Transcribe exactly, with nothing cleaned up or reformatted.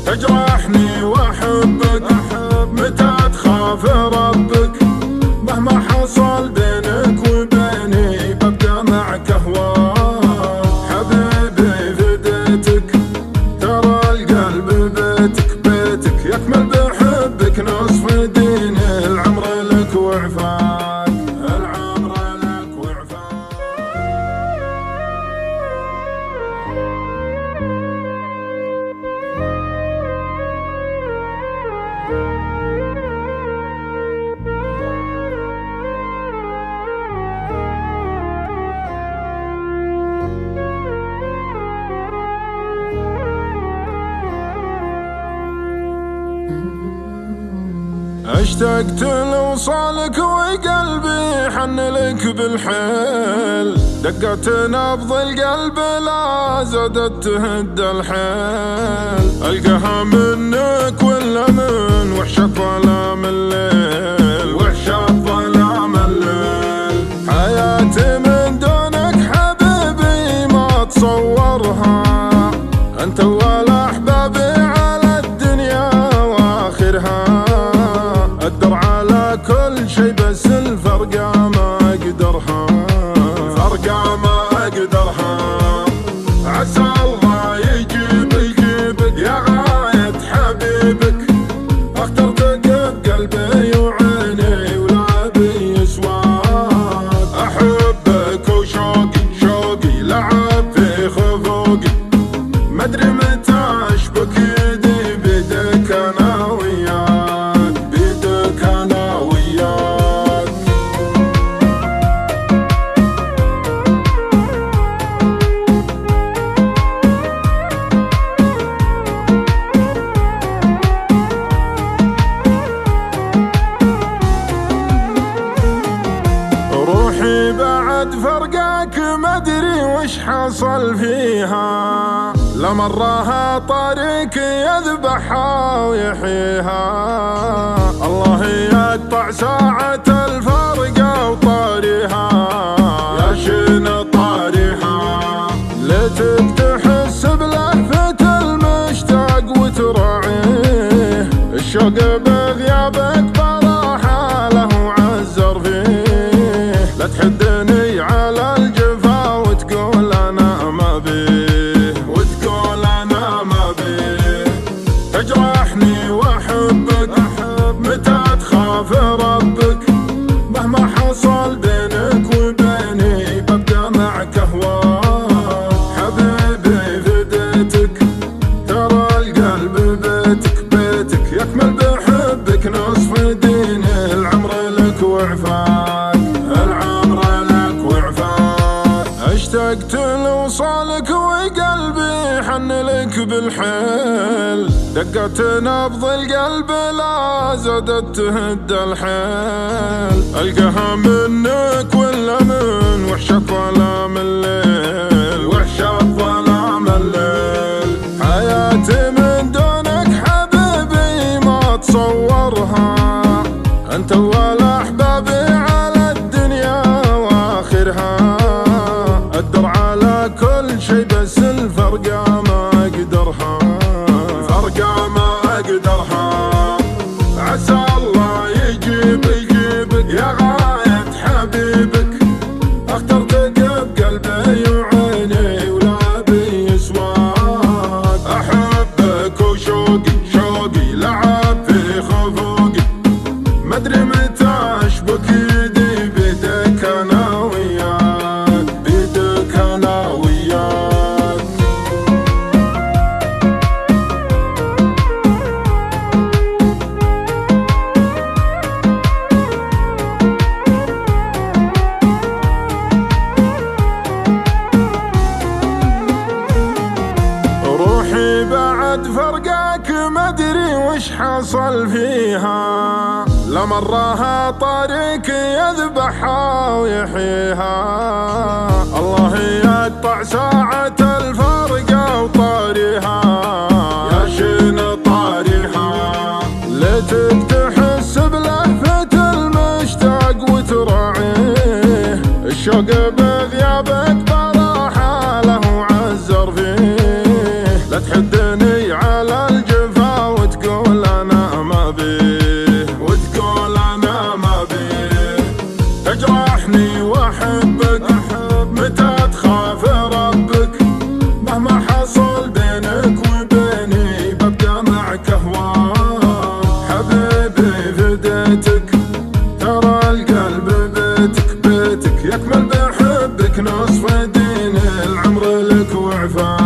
تجرحني واحبك متى تخاف ربك. مهما حصل بينك وبيني ببقى معك اهواك. حبيبي فديتك ترى القلب بيتك بيتك يكمل بحبك نصف ديني. العمر لك وعفاك العمر لك وعفاك. اشتقت لوصالك وقلبي حن لك بالحيل. دقت نبض القلب لا زادت تهد الحيل. القاها منك ولا من وحشة ظلام الليل وحشة ظلام الليل. حياتي من دونك حبيبي ما تصورها. انت اول احبابي على الدنيا واخرها. أقدر على كل شي بس الفرقة ما أقدرها. فرقة ما أقدرها. عسى الله يجيب يجيبك يا غاية حبيبك. اخترتك بقلبي وعيني ولا بي سواك. أحبك وشوقي شوقي لعب في خفوقي. مدري متى أشبك يدي بيدك أنا وياك. روحي بعد فرقك مدري وش حصل فيها. لمراها طريق يذبحها ويحييها. الله يقطع ساعة الفرقة وطاريها. يا شين طاريها ليتك تحس بلهفة المشتاق وتراعيه. الشوق بغيابك براحة له عزر فيه. لا تحدني على الجفا وتقول انا ما بيه وتقول انا ما بيه. تجرحني واحبك متى تخاف ربك. مهما حصل بينك وبيني ببقى معك اهواك. حبيبي فديتك ترى القلب بيتك بيتك يكمل بحبك نصف ديني. العمر لك وعفاك العمر لك وعفاك. اشتقت لوصالك وقلبي حن لك بالحيل. دقت نبض القلب لا زادت تهد الحيل. القاها منك ولا من وحشة ظلام الليل وحشة ظلام الليل. حياتي من دونك حبيبي ما تصورها. انت اول احبابي على الدنيا واخرها. اقدر على كل شي بس الفرقة ما اقدرها. فرقة ما اقدرها. عسى الله يجيب يجيبك يا غاية حبيبك. اخترتك بقلبي وعيني ولا بي سواك. احبك وشوقي شوقي لعب في خفوقي. مدري متى اشبك يدي بيدك انا وياك. بيدك انا وياك. روحي بعد فرقك مدري وش حصل فيها. لمراها طريق يذبحها ويحييها. الله يقطع ساعة الفرقة وطاريها. يا شين طاريها ليتك تحس بلهفة المشتاق وتراعيه. الشوق بغيابك براحة له عزر فيه. لا تحدني على الجفا أحبك متى تخاف ربك، مهما حصل بينك وبيني ببقى معك أهواك. حبيبي فديتك ترى القلب بيتك بيتك، يكمل بحبك نصف دين العمر لك وعفاك.